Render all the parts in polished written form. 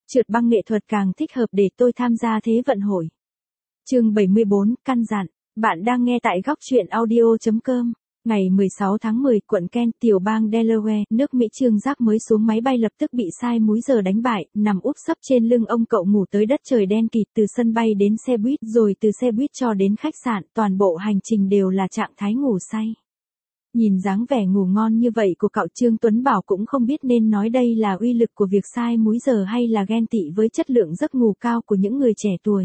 trượt băng nghệ thuật càng thích hợp để tôi tham gia thế vận hội. Chương 74, căn dặn. Bạn đang nghe tại góc truyện audio.com. Ngày 16 tháng 10, quận Kent, tiểu bang Delaware, nước Mỹ. Trương Giác mới xuống máy bay lập tức bị sai múi giờ đánh bại, nằm úp sấp trên lưng ông cậu ngủ tới đất trời đen kịt, từ sân bay đến xe buýt, rồi từ xe buýt cho đến khách sạn, toàn bộ hành trình đều là trạng thái ngủ say. Nhìn dáng vẻ ngủ ngon như vậy của cậu, Trương Tuấn Bảo cũng không biết nên nói đây là uy lực của việc sai múi giờ hay là ghen tị với chất lượng giấc ngủ cao của những người trẻ tuổi.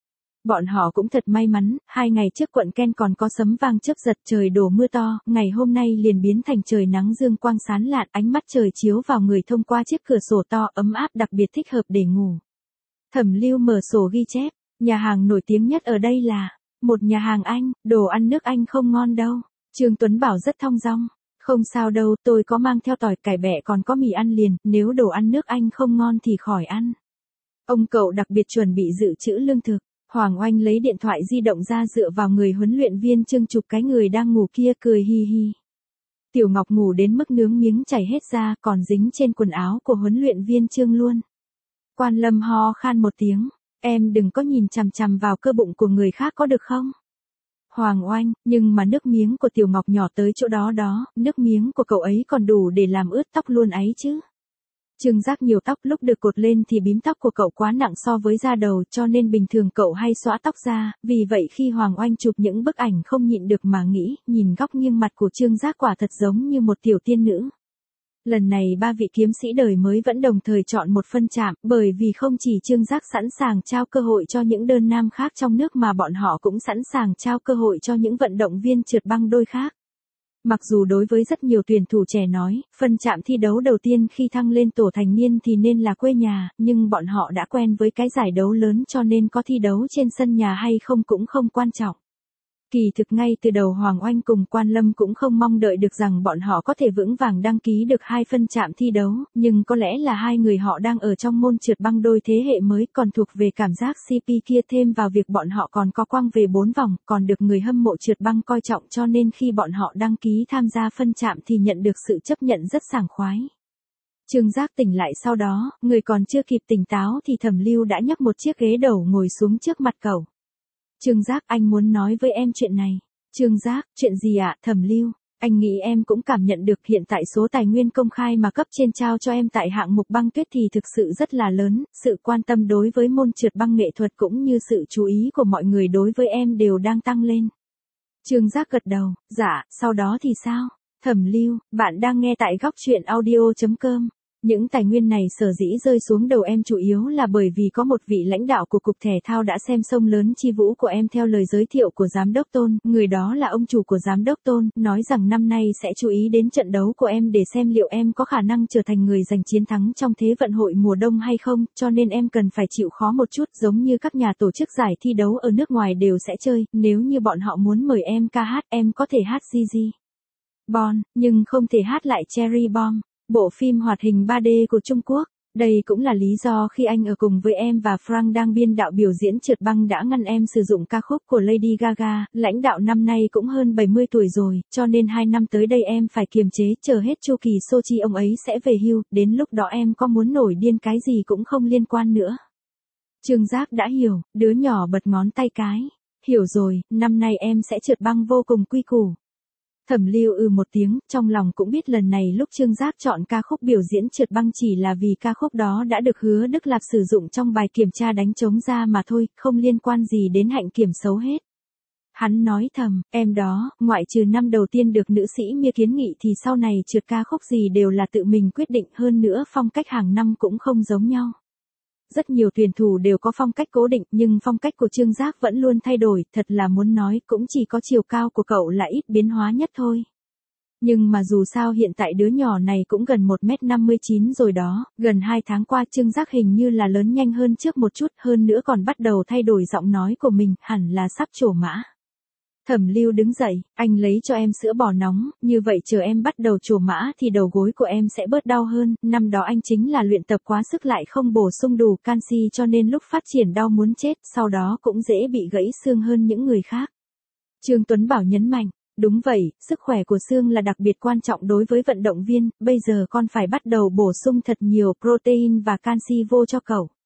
Bọn họ cũng thật may mắn, 2 ngày trước quận Kent còn có sấm vang chớp giật, trời đổ mưa to, ngày hôm nay liền biến thành trời nắng dương quang sáng lạn, ánh mắt trời chiếu vào người thông qua chiếc cửa sổ to ấm áp đặc biệt thích hợp để ngủ. Thẩm Lưu mở sổ ghi chép, nhà hàng nổi tiếng nhất ở đây là một nhà hàng Anh, đồ ăn nước Anh không ngon đâu. Trương Tuấn Bảo rất thong dong, không sao đâu, tôi có mang theo tỏi cải bẹ còn có mì ăn liền, nếu đồ ăn nước Anh không ngon thì khỏi ăn. Ông cậu đặc biệt chuẩn bị dự trữ lương thực. Hoàng Oanh lấy điện thoại di động ra dựa vào người huấn luyện viên Trương chụp cái người đang ngủ kia, cười hi hi. Tiểu Ngọc ngủ đến mức nướng miếng chảy hết ra, còn dính trên quần áo của huấn luyện viên Trương luôn. Quan Lâm ho khan một tiếng, em đừng có nhìn chằm chằm vào cơ bụng của người khác có được không? Hoàng Oanh, nhưng mà nước miếng của Tiểu Ngọc nhỏ tới chỗ đó đó, nước miếng của cậu ấy còn đủ để làm ướt tóc luôn ấy chứ. Trương Giác nhiều tóc, lúc được cột lên thì bím tóc của cậu quá nặng so với da đầu, cho nên bình thường cậu hay xõa tóc ra, vì vậy khi Hoàng Oanh chụp những bức ảnh không nhịn được mà nghĩ, nhìn góc nghiêng mặt của Trương Giác quả thật giống như một tiểu tiên nữ. Lần này 3 vị kiếm sĩ đời mới vẫn đồng thời chọn một phân trạm, bởi vì không chỉ Trương Giác sẵn sàng trao cơ hội cho những đơn nam khác trong nước mà bọn họ cũng sẵn sàng trao cơ hội cho những vận động viên trượt băng đôi khác. Mặc dù đối với rất nhiều tuyển thủ trẻ nói, phân trạm thi đấu đầu tiên khi thăng lên tổ thành niên thì nên là quê nhà, nhưng bọn họ đã quen với cái giải đấu lớn cho nên có thi đấu trên sân nhà hay không cũng không quan trọng. Kỳ thực ngay từ đầu Hoàng Oanh cùng Quan Lâm cũng không mong đợi được rằng bọn họ có thể vững vàng đăng ký được 2 phân trạm thi đấu, nhưng có lẽ là 2 người họ đang ở trong môn trượt băng đôi thế hệ mới, còn thuộc về cảm giác CP kia, thêm vào việc bọn họ còn có quăng về 4 vòng, còn được người hâm mộ trượt băng coi trọng, cho nên khi bọn họ đăng ký tham gia phân trạm thì nhận được sự chấp nhận rất sảng khoái. Trương Giác tỉnh lại sau đó, người còn chưa kịp tỉnh táo thì Thẩm Lưu đã nhấc một chiếc ghế đầu ngồi xuống trước mặt cậu. Trương Giác, anh muốn nói với em chuyện này. Trương Giác, chuyện gì ạ? Thẩm Lưu, anh nghĩ em cũng cảm nhận được hiện tại số tài nguyên công khai mà cấp trên trao cho em tại hạng mục băng tuyết thì thực sự rất là lớn, sự quan tâm đối với môn trượt băng nghệ thuật cũng như sự chú ý của mọi người đối với em đều đang tăng lên. Trương Giác gật đầu, dạ, sau đó thì sao? Thẩm Lưu, bạn đang nghe tại góc truyện audio.com. Những tài nguyên này sở dĩ rơi xuống đầu em chủ yếu là bởi vì có một vị lãnh đạo của Cục Thể thao đã xem sông lớn chi vũ của em theo lời giới thiệu của Giám đốc Tôn, người đó là ông chủ của Giám đốc Tôn, nói rằng năm nay sẽ chú ý đến trận đấu của em để xem liệu em có khả năng trở thành người giành chiến thắng trong thế vận hội mùa đông hay không, cho nên em cần phải chịu khó một chút, giống như các nhà tổ chức giải thi đấu ở nước ngoài đều sẽ chơi, nếu như bọn họ muốn mời em ca hát, em có thể hát Gigi Bon, nhưng không thể hát lại Cherry Bomb, bộ phim hoạt hình 3D của Trung Quốc. Đây cũng là lý do khi anh ở cùng với em và Frank đang biên đạo biểu diễn trượt băng đã ngăn em sử dụng ca khúc của Lady Gaga. Lãnh đạo năm nay cũng hơn 70 tuổi rồi, cho nên 2 năm tới đây em phải kiềm chế, chờ hết chu kỳ Sochi ông ấy sẽ về hưu, đến lúc đó em có muốn nổi điên cái gì cũng không liên quan nữa. Trương Giác đã hiểu, đứa nhỏ bật ngón tay cái. Hiểu rồi, năm nay em sẽ trượt băng vô cùng quy củ. Thẩm Lưu một tiếng, trong lòng cũng biết lần này lúc Trương Giác chọn ca khúc biểu diễn trượt băng chỉ là vì ca khúc đó đã được Hứa Đức Lạp sử dụng trong bài kiểm tra đánh trống ra mà thôi, không liên quan gì đến hạnh kiểm xấu hết. Hắn nói thầm, em đó, ngoại trừ năm đầu tiên được nữ sĩ Mia kiến nghị thì sau này trượt ca khúc gì đều là tự mình quyết định, hơn nữa phong cách hàng năm cũng không giống nhau. Rất nhiều tuyển thủ đều có phong cách cố định, nhưng phong cách của Trương Giác vẫn luôn thay đổi, thật là muốn nói cũng chỉ có chiều cao của cậu là ít biến hóa nhất thôi. Nhưng mà dù sao hiện tại đứa nhỏ này cũng gần 1m59 rồi đó, gần 2 tháng qua Trương Giác hình như là lớn nhanh hơn trước một chút, hơn nữa còn bắt đầu thay đổi giọng nói của mình, hẳn là sắp trổ mã. Thẩm Lưu đứng dậy, anh lấy cho em sữa bò nóng, như vậy chờ em bắt đầu trổ mã thì đầu gối của em sẽ bớt đau hơn, năm đó anh chính là luyện tập quá sức lại không bổ sung đủ canxi cho nên lúc phát triển đau muốn chết, sau đó cũng dễ bị gãy xương hơn những người khác. Trương Tuấn Bảo nhấn mạnh, đúng vậy, sức khỏe của xương là đặc biệt quan trọng đối với vận động viên, bây giờ con phải bắt đầu bổ sung thật nhiều protein và canxi vô cho cậu.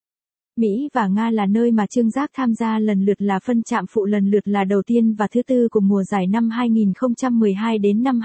Mỹ và Nga là nơi mà Trương Giác tham gia lần lượt là phân trạm phụ lần lượt là đầu tiên và thứ tư của mùa giải năm 2012 đến năm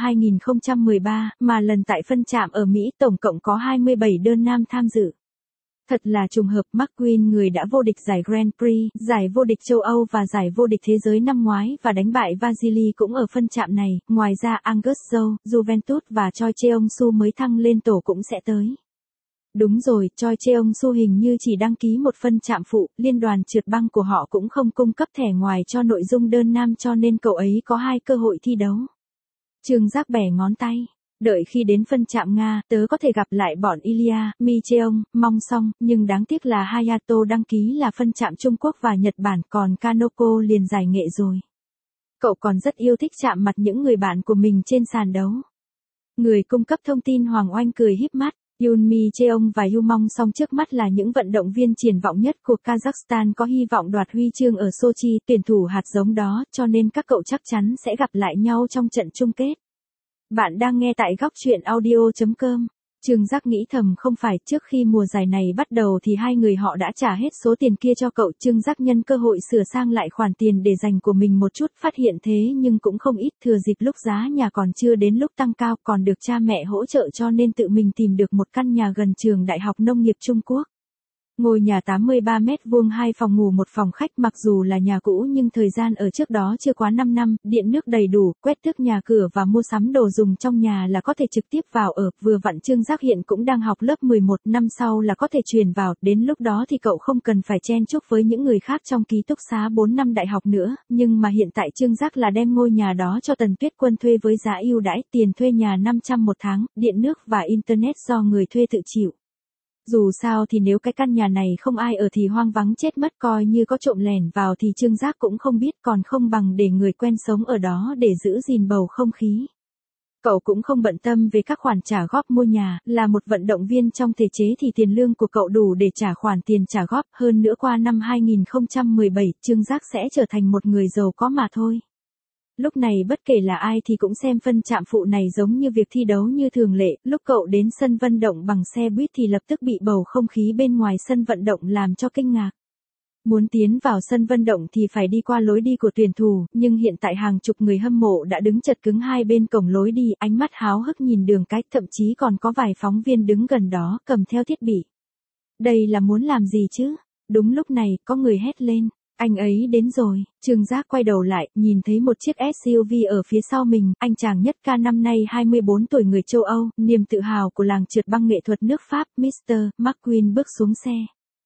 2013, mà lần tại phân trạm ở Mỹ tổng cộng có 27 đơn nam tham dự. Thật là trùng hợp, McQueen người đã vô địch giải Grand Prix, giải vô địch châu Âu và giải vô địch thế giới năm ngoái và đánh bại Vasily cũng ở phân trạm này, ngoài ra Angus Zhou, Juventus và Choi Cheong-su mới thăng lên tổ cũng sẽ tới. Đúng rồi, Choi Cheong-su hình như chỉ đăng ký một phân trạm phụ, liên đoàn trượt băng của họ cũng không cung cấp thẻ ngoài cho nội dung đơn nam cho nên cậu ấy có 2 cơ hội thi đấu. Trương Giác bẻ ngón tay. Đợi khi đến phân trạm Nga, tớ có thể gặp lại bọn Ilya, Mi Cheong, Mong Song, nhưng đáng tiếc là Hayato đăng ký là phân trạm Trung Quốc và Nhật Bản, còn Kanoko liền giải nghệ rồi. Cậu còn rất yêu thích chạm mặt những người bạn của mình trên sàn đấu. Người cung cấp thông tin Hoàng Oanh cười híp mắt. Yoon Mi Cheong và Yu Mong Song trước mắt là những vận động viên triển vọng nhất của Kazakhstan có hy vọng đoạt huy chương ở Sochi, tuyển thủ hạt giống đó, cho nên các cậu chắc chắn sẽ gặp lại nhau trong trận chung kết. Bạn đang nghe tại góc truyện audio.com. Trương Giác nghĩ thầm không phải trước khi mùa giải này bắt đầu thì hai người họ đã trả hết số tiền kia cho cậu. Trương Giác nhân cơ hội sửa sang lại khoản tiền để dành của mình một chút, phát hiện thế nhưng cũng không ít, thừa dịp lúc giá nhà còn chưa đến lúc tăng cao còn được cha mẹ hỗ trợ cho nên tự mình tìm được một căn nhà gần trường Đại học Nông nghiệp Trung Quốc. Ngôi nhà 83 mét vuông 2 phòng ngủ 1 phòng khách, mặc dù là nhà cũ nhưng thời gian ở trước đó chưa quá 5 năm, điện nước đầy đủ, quét tước nhà cửa và mua sắm đồ dùng trong nhà là có thể trực tiếp vào ở, vừa vặn Trương Giác hiện cũng đang học lớp 11, năm sau là có thể chuyển vào, đến lúc đó thì cậu không cần phải chen chúc với những người khác trong ký túc xá 4 năm đại học nữa, nhưng mà hiện tại Trương Giác là đem ngôi nhà đó cho Tần Tuyết Quân thuê với giá ưu đãi, tiền thuê nhà 500 một tháng, điện nước và internet do người thuê tự chịu. Dù sao thì nếu cái căn nhà này không ai ở thì hoang vắng chết mất, coi như có trộm lẻn vào thì Trương Giác cũng không biết, còn không bằng để người quen sống ở đó để giữ gìn bầu không khí. Cậu cũng không bận tâm về các khoản trả góp mua nhà, là một vận động viên trong thể chế thì tiền lương của cậu đủ để trả khoản tiền trả góp, hơn nữa qua năm 2017, Trương Giác sẽ trở thành một người giàu có mà thôi. Lúc này bất kể là ai thì cũng xem phân trạm phụ này giống như việc thi đấu như thường lệ, lúc cậu đến sân vận động bằng xe buýt thì lập tức bị bầu không khí bên ngoài sân vận động làm cho kinh ngạc. Muốn tiến vào sân vận động thì phải đi qua lối đi của tuyển thủ, nhưng hiện tại hàng chục người hâm mộ đã đứng chật cứng hai bên cổng lối đi, ánh mắt háo hức nhìn đường cái, thậm chí còn có vài phóng viên đứng gần đó cầm theo thiết bị. Đây là muốn làm gì chứ? Đúng lúc này, có người hét lên. Anh ấy đến rồi. Trương Giác quay đầu lại, nhìn thấy một chiếc SUV ở phía sau mình, anh chàng nhất ca năm nay 24 tuổi người châu Âu, niềm tự hào của làng trượt băng nghệ thuật nước Pháp, Mr. McQueen bước xuống xe.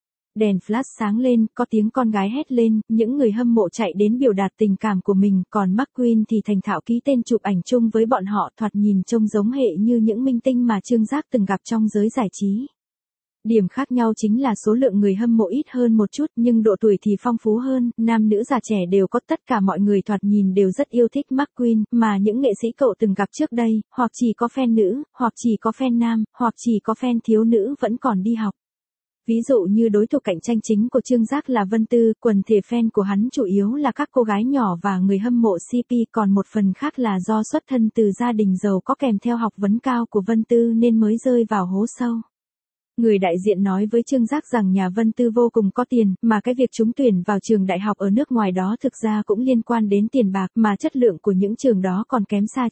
Đèn flash sáng lên, có tiếng con gái hét lên, những người hâm mộ chạy đến biểu đạt tình cảm của mình, còn McQueen thì thành thạo ký tên chụp ảnh chung với bọn họ, thoạt nhìn trông giống hệ như những minh tinh mà Trương Giác từng gặp trong giới giải trí. Điểm khác nhau chính là số lượng người hâm mộ ít hơn một chút, nhưng độ tuổi thì phong phú hơn, nam nữ già trẻ đều có, tất cả mọi người thoạt nhìn đều rất yêu thích McQueen, mà những nghệ sĩ cậu từng gặp trước đây, hoặc chỉ có fan nữ, hoặc chỉ có fan nam, hoặc chỉ có fan thiếu nữ vẫn còn đi học. Ví dụ như đối thủ cạnh tranh chính của Trương Giác là Vân Tư, quần thể fan của hắn chủ yếu là các cô gái nhỏ và người hâm mộ CP, còn một phần khác là do xuất thân từ gia đình giàu có kèm theo học vấn cao của Vân Tư nên mới rơi vào hố sâu. Người đại diện nói với Trương Giác rằng nhà Vân Tư vô cùng có tiền, mà cái việc trúng tuyển vào trường đại học ở nước ngoài đó thực ra cũng liên quan đến tiền bạc, mà chất lượng của những trường đó còn kém xa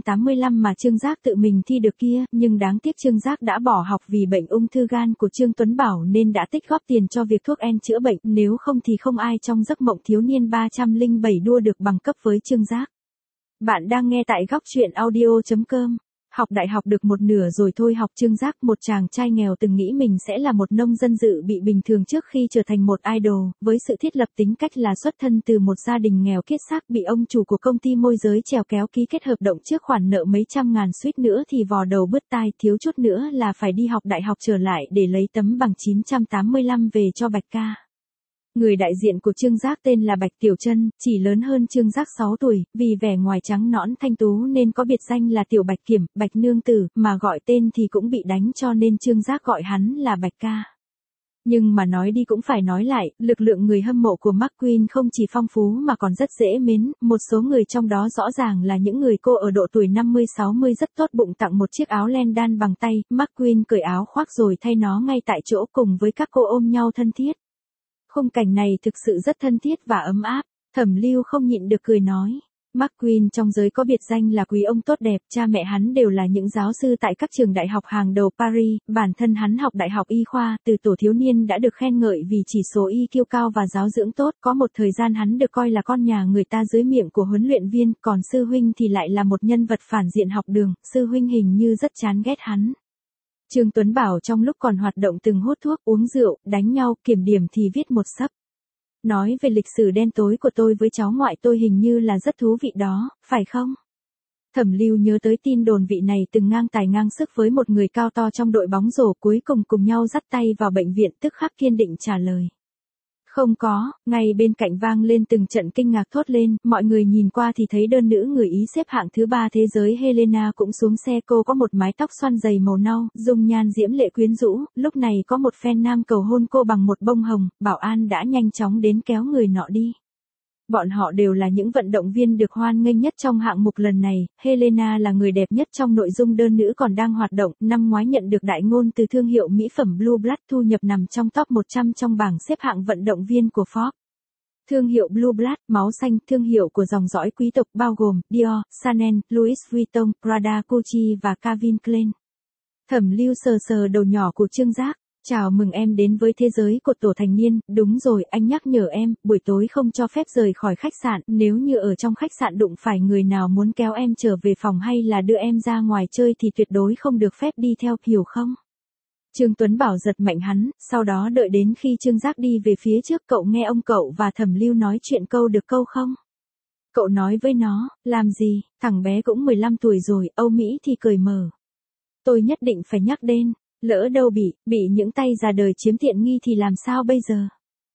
985 mà Trương Giác tự mình thi được kia, nhưng đáng tiếc Trương Giác đã bỏ học vì bệnh ung thư gan của Trương Tuấn Bảo nên đã tích góp tiền cho việc thuốc en chữa bệnh, nếu không thì không ai trong giấc mộng thiếu niên 307 đua được bằng cấp với Trương Giác. Bạn đang nghe tại góc truyện audio.com. Học đại học được một nửa rồi thôi học. Trương Giác, một chàng trai nghèo từng nghĩ mình sẽ là một nông dân dự bị bình thường trước khi trở thành một idol, với sự thiết lập tính cách là xuất thân từ một gia đình nghèo kiết xác, bị ông chủ của công ty môi giới chèo kéo ký kết hợp đồng trước khoản nợ mấy trăm ngàn, suýt nữa thì vò đầu bứt tai, thiếu chút nữa là phải đi học đại học trở lại để lấy tấm bằng 985 về cho Bạch ca. Người đại diện của Trương Giác tên là Bạch Tiểu Trân, chỉ lớn hơn Trương Giác 6 tuổi, vì vẻ ngoài trắng nõn thanh tú nên có biệt danh là Tiểu Bạch Kiểm, Bạch Nương Tử, mà gọi tên thì cũng bị đánh cho nên Trương Giác gọi hắn là Bạch ca. Nhưng mà nói đi cũng phải nói lại, lực lượng người hâm mộ của McQueen không chỉ phong phú mà còn rất dễ mến, một số người trong đó rõ ràng là những người cô ở độ tuổi 50-60 rất tốt bụng tặng một chiếc áo len đan bằng tay, McQueen cởi áo khoác rồi thay nó ngay tại chỗ cùng với các cô ôm nhau thân thiết. Khung cảnh này thực sự rất thân thiết và ấm áp. Thẩm Lưu không nhịn được cười nói. McQueen trong giới có biệt danh là quý ông tốt đẹp, cha mẹ hắn đều là những giáo sư tại các trường đại học hàng đầu Paris, bản thân hắn học đại học y khoa, từ tổ thiếu niên đã được khen ngợi vì chỉ số IQ cao và giáo dưỡng tốt, có một thời gian hắn được coi là con nhà người ta dưới miệng của huấn luyện viên, còn sư huynh thì lại là một nhân vật phản diện học đường, sư huynh hình như rất chán ghét hắn. Trương Tuấn Bảo trong lúc còn hoạt động từng hút thuốc, uống rượu, đánh nhau, kiểm điểm thì viết một sấp. Nói về lịch sử đen tối của tôi với cháu ngoại tôi hình như là rất thú vị đó, phải không? Thẩm Lưu nhớ tới tin đồn vị này từng ngang tài ngang sức với một người cao to trong đội bóng rổ, cuối cùng nhau dắt tay vào bệnh viện, tức khắc kiên định trả lời. Không có, ngay bên cạnh vang lên từng trận kinh ngạc thốt lên, mọi người nhìn qua thì thấy đơn nữ người Ý xếp hạng thứ 3 thế giới Helena cũng xuống xe, cô có một mái tóc xoăn dày màu nâu, dung nhan diễm lệ quyến rũ, lúc này có một fan nam cầu hôn cô bằng một bông hồng, bảo an đã nhanh chóng đến kéo người nọ đi. Bọn họ đều là những vận động viên được hoan nghênh nhất trong hạng mục lần này, Helena là người đẹp nhất trong nội dung đơn nữ còn đang hoạt động, năm ngoái nhận được đại ngôn từ thương hiệu mỹ phẩm Blue Blood, thu nhập nằm trong top 100 trong bảng xếp hạng vận động viên của Forbes. Thương hiệu Blue Blood, máu xanh, thương hiệu của dòng dõi quý tộc bao gồm Dior, Chanel, Louis Vuitton, Prada, Gucci và Calvin Klein. Thẩm Lưu sờ đầu nhỏ của Trương Giác. Chào mừng em đến với thế giới của tổ thành niên, đúng rồi, anh nhắc nhở em, buổi tối không cho phép rời khỏi khách sạn, nếu như ở trong khách sạn đụng phải người nào muốn kéo em trở về phòng hay là đưa em ra ngoài chơi thì tuyệt đối không được phép đi theo, hiểu không? Trương Tuấn Bảo giật mạnh hắn, sau đó đợi đến khi Trương Giác đi về phía trước, cậu nghe ông cậu và Thẩm Lưu nói chuyện câu được câu không? Cậu nói với nó, làm gì, thằng bé cũng 15 tuổi rồi, Âu Mỹ thì cười mở. Tôi nhất định phải nhắc đến. Lỡ đâu bị những tay già đời chiếm tiện nghi thì làm sao bây giờ?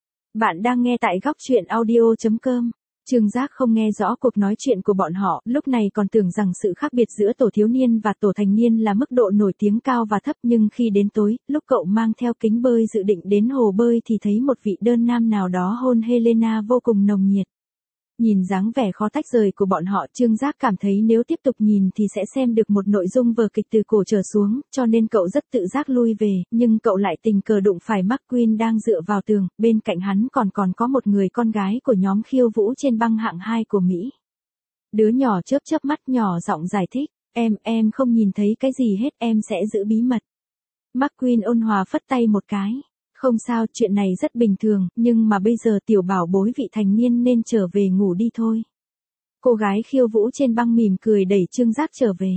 Bạn đang nghe tại góc chuyện audio.com. Trương Giác không nghe rõ cuộc nói chuyện của bọn họ, lúc này còn tưởng rằng sự khác biệt giữa tổ thiếu niên và tổ thành niên là mức độ nổi tiếng cao và thấp, nhưng khi đến tối, lúc cậu mang theo kính bơi dự định đến hồ bơi thì thấy một vị đơn nam nào đó hôn Helena vô cùng nồng nhiệt. Nhìn dáng vẻ khó tách rời của bọn họ, Trương Giác cảm thấy nếu tiếp tục nhìn thì sẽ xem được một nội dung vở kịch từ cổ trở xuống, cho nên cậu rất tự giác lui về, nhưng cậu lại tình cờ đụng phải McQueen đang dựa vào tường, bên cạnh hắn còn có một người con gái của nhóm khiêu vũ trên băng hạng 2 của Mỹ. Đứa nhỏ chớp mắt nhỏ giọng giải thích, em không nhìn thấy cái gì hết, em sẽ giữ bí mật. McQueen ôn hòa phất tay một cái. Không sao, chuyện này rất bình thường, nhưng mà bây giờ tiểu bảo bối vị thành niên nên trở về ngủ đi thôi. Cô gái khiêu vũ trên băng mỉm cười đẩy Trương Giác trở về.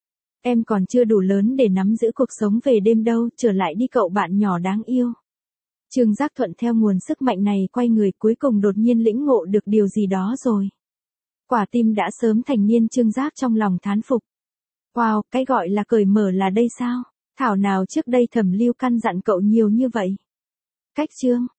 Em còn chưa đủ lớn để nắm giữ cuộc sống về đêm đâu, trở lại đi cậu bạn nhỏ đáng yêu. Trương Giác thuận theo nguồn sức mạnh này quay người, cuối cùng đột nhiên lĩnh ngộ được điều gì đó rồi. Quả tim đã sớm thành niên Trương Giác trong lòng thán phục. Wow, cái gọi là cởi mở là đây sao? Thảo nào trước đây Thẩm Lưu căn dặn cậu nhiều như vậy. Cách chương